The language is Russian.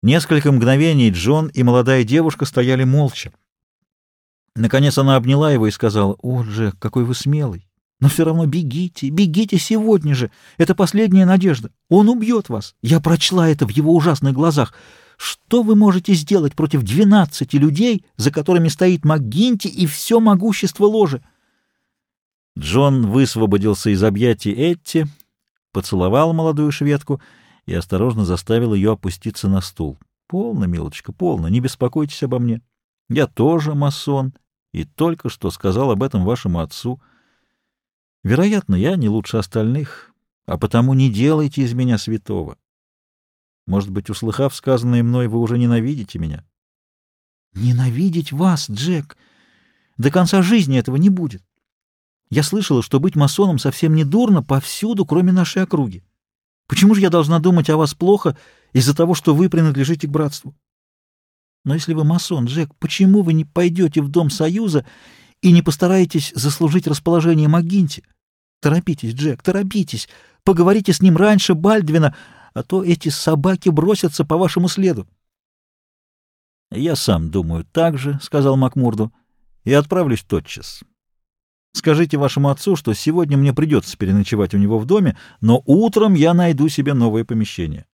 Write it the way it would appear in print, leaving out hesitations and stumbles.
Несколько мгновений Джон и молодая девушка стояли молча. Наконец она обняла его и сказала: «О, Джек, какой вы смелый! Но все равно бегите, бегите сегодня же! Это последняя надежда! Он убьет вас! Я прочла это в его ужасных глазах! Что вы можете сделать против 12 людей, за которыми стоит МакГинти и все могущество ложи?» Джон высвободился из объятий Этти, поцеловал молодую шведку и осторожно заставил ее опуститься на стул. «Полно, милочка, полно, не беспокойтесь обо мне. Я тоже масон и только что сказал об этом вашему отцу. Вероятно, я не лучше остальных, а потому не делайте из меня святого. Может быть, услыхав сказанное мной, вы уже ненавидите меня?» «Ненавидеть вас, Джек? До конца жизни этого не будет. Я слышала, что быть масоном совсем не дурно повсюду, кроме нашей округи. Почему же я должна думать о вас плохо из-за того, что вы принадлежите к братству? Но если вы масон, Джек, почему вы не пойдете в Дом Союза и не постараетесь заслужить расположение МакГинти? Торопитесь, Джек, торопитесь. Поговорите с ним раньше Бальдвина, а то эти собаки бросятся по вашему следу». «Я сам думаю так же», — сказал Макмурду, — «и отправлюсь тотчас. Скажите вашему отцу, что сегодня мне придется переночевать у него в доме, но утром я найду себе новое помещение».